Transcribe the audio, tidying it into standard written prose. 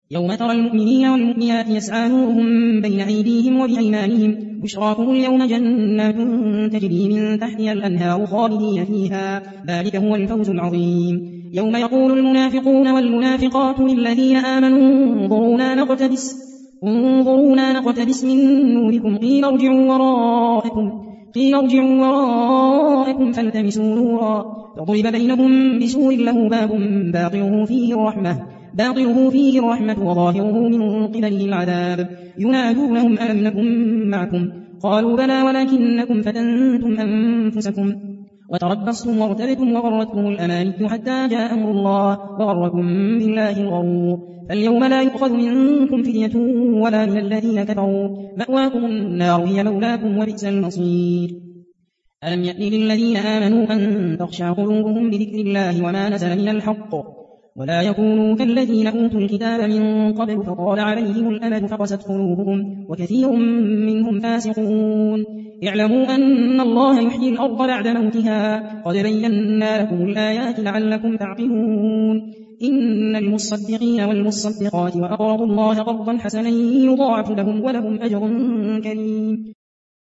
يوم ترى المؤمنين والمؤمنات يسعى نورهم بين أيديهم وبأيمانهم بشراكم اليوم جنات تجري من تحتها الأنهار خالدين فيها ذلك هو الفوز العظيم. يوم يقول المنافقون والمنافقات للذين آمنوا انظرونا نقتبس من نوركم قيل ارجعوا وراءكم فالتمسوا نورا فضرب بينهم بسور له باب باطنه فيه الرحمة وظاهره من قبله العذاب ينادونهم ألم نكن معكم قالوا بلى ولكنكم فتنتم أنفسكم وتربصتم وارتبتم وغرتكم الأماني حتى جاء أمر الله وغركم بالله الغرور فاليوم لا يؤخذ منكم فدية ولا من الذين كفروا مأواكم النار هي مولاكم وبئس المصير. ألم يأن للذين آمنوا أن تخشع قلوبهم بذكر الله وما نزل من الحق ولا يكونوا كالذين أوتوا الكتاب من قبل فطال عليهم الأمد فقست قلوبهم وكثير منهم فاسقون. اعلموا أن الله يحيي الأرض بعد موتها قد بينا لكم الآيات لعلكم تعقلون. إن المصدقين والمصدقات وأقرضوا الله قرضا حسنا يضاعف لهم ولهم أجر كريم.